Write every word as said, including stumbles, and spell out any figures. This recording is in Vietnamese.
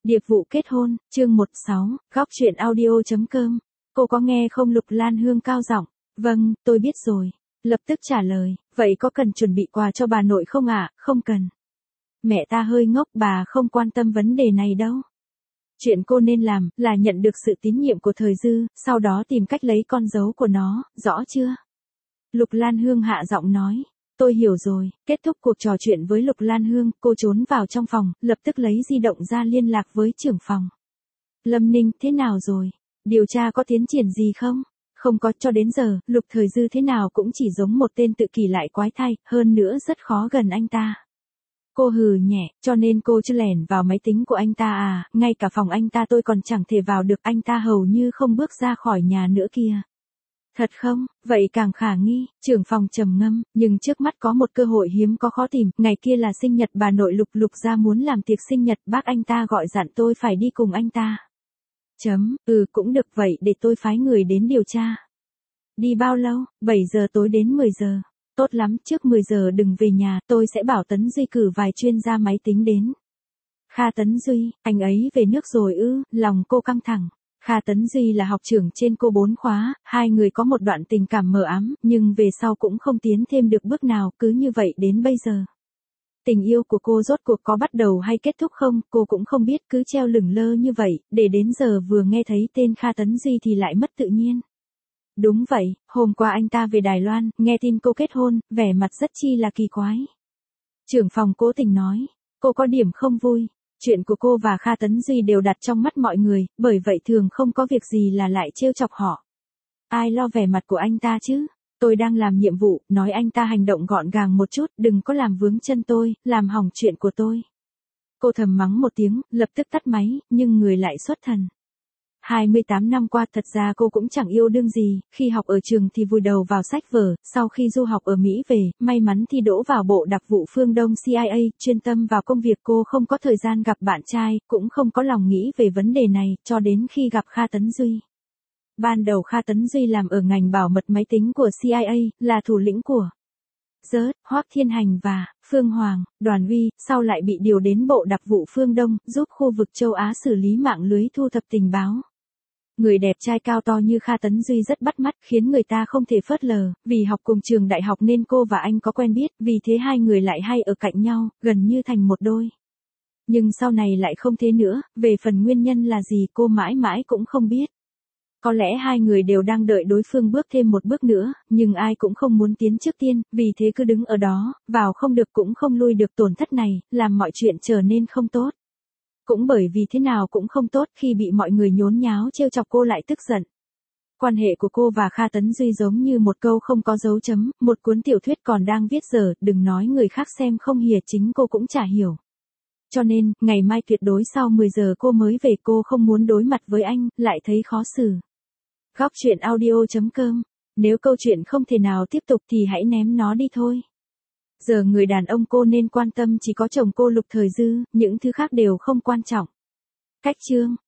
Điệp vụ kết hôn, chương một sáu, góc truyện audio chấm com. Cô có nghe không? Lục Lan Hương cao giọng. Vâng, tôi biết rồi. Lập tức trả lời, vậy có cần chuẩn bị quà cho bà nội không ạ? À? Không cần. Mẹ ta hơi ngốc, bà không quan tâm vấn đề này đâu. Chuyện cô nên làm là nhận được sự tín nhiệm của Thời Dư, sau đó tìm cách lấy con dấu của nó, rõ chưa? Lục Lan Hương hạ giọng nói. Tôi hiểu rồi. Kết thúc cuộc trò chuyện với Lục Lan Hương, cô trốn vào trong phòng, lập tức lấy di động ra liên lạc với trưởng phòng. Lâm Ninh, thế nào rồi? Điều tra có tiến triển gì không? Không có, cho đến giờ, Lục Thời Dư thế nào cũng chỉ giống một tên tự kỷ lại quái thai, hơn nữa rất khó gần anh ta. Cô hừ nhẹ, cho nên cô chưa lẻn vào máy tính của anh ta à, ngay cả phòng anh ta tôi còn chẳng thể vào được, anh ta hầu như không bước ra khỏi nhà nữa kìa. Thật không? Vậy càng khả nghi. Trưởng phòng trầm ngâm, nhưng trước mắt có một cơ hội hiếm có khó tìm, ngày kia là sinh nhật bà nội Lục, Lục gia muốn làm tiệc sinh nhật, bác anh ta gọi dặn tôi phải đi cùng anh ta. Chấm, ừ cũng được, vậy để tôi phái người đến điều tra. Đi bao lâu? bảy giờ tối đến mười giờ. Tốt lắm, trước mười giờ đừng về nhà, tôi sẽ bảo Tấn Duy cử vài chuyên gia máy tính đến. Kha Tấn Duy, anh ấy về nước rồi ư? Lòng cô căng thẳng. Kha Tấn Duy là học trưởng trên cô bốn khóa, hai người có một đoạn tình cảm mờ ám, nhưng về sau cũng không tiến thêm được bước nào, cứ như vậy đến bây giờ. Tình yêu của cô rốt cuộc có bắt đầu hay kết thúc không, cô cũng không biết, cứ treo lửng lơ như vậy, để đến giờ vừa nghe thấy tên Kha Tấn Duy thì lại mất tự nhiên. Đúng vậy, hôm qua anh ta về Đài Loan, nghe tin cô kết hôn, vẻ mặt rất chi là kỳ quái. Trưởng phòng cố tình nói, cô có điểm không vui. Chuyện của cô và Kha Tấn Duy đều đặt trong mắt mọi người, bởi vậy thường không có việc gì là lại trêu chọc họ. Ai lo vẻ mặt của anh ta chứ? Tôi đang làm nhiệm vụ, nói anh ta hành động gọn gàng một chút, đừng có làm vướng chân tôi, làm hỏng chuyện của tôi. Cô thầm mắng một tiếng, lập tức tắt máy, nhưng người lại xuất thần. hai mươi tám năm qua thật ra cô cũng chẳng yêu đương gì, khi học ở trường thì vùi đầu vào sách vở, sau khi du học ở Mỹ về, may mắn thi đỗ vào Bộ Đặc vụ Phương Đông C I A, chuyên tâm vào công việc, cô không có thời gian gặp bạn trai, cũng không có lòng nghĩ về vấn đề này, cho đến khi gặp Kha Tấn Duy. Ban đầu Kha Tấn Duy làm ở ngành bảo mật máy tính của C I A, là thủ lĩnh của Rớt, Hoắc Thiên Hành và Phương Hoàng, Đoàn Uy, sau lại bị điều đến Bộ Đặc vụ Phương Đông, giúp khu vực châu Á xử lý mạng lưới thu thập tình báo. Người đẹp trai cao to như Kha Tấn Duy rất bắt mắt, khiến người ta không thể phớt lờ, vì học cùng trường đại học nên cô và anh có quen biết, vì thế hai người lại hay ở cạnh nhau, gần như thành một đôi. Nhưng sau này lại không thế nữa, về phần nguyên nhân là gì cô mãi mãi cũng không biết. Có lẽ hai người đều đang đợi đối phương bước thêm một bước nữa, nhưng ai cũng không muốn tiến trước tiên, vì thế cứ đứng ở đó, vào không được cũng không lui được, tổn thất này, làm mọi chuyện trở nên không tốt. Cũng bởi vì thế nào cũng không tốt, khi bị mọi người nhốn nháo trêu chọc cô lại tức giận. Quan hệ của cô và Kha Tấn Duy giống như một câu không có dấu chấm, một cuốn tiểu thuyết còn đang viết dở, đừng nói người khác xem không hiểu, chính cô cũng chả hiểu. Cho nên, ngày mai tuyệt đối sau mười giờ cô mới về, cô không muốn đối mặt với anh, lại thấy khó xử. Góc truyện audio chấm com. Nếu câu chuyện không thể nào tiếp tục thì hãy ném nó đi thôi. Giờ người đàn ông cô nên quan tâm chỉ có chồng cô Lục Thời Dư, những thứ khác đều không quan trọng. Cách chương.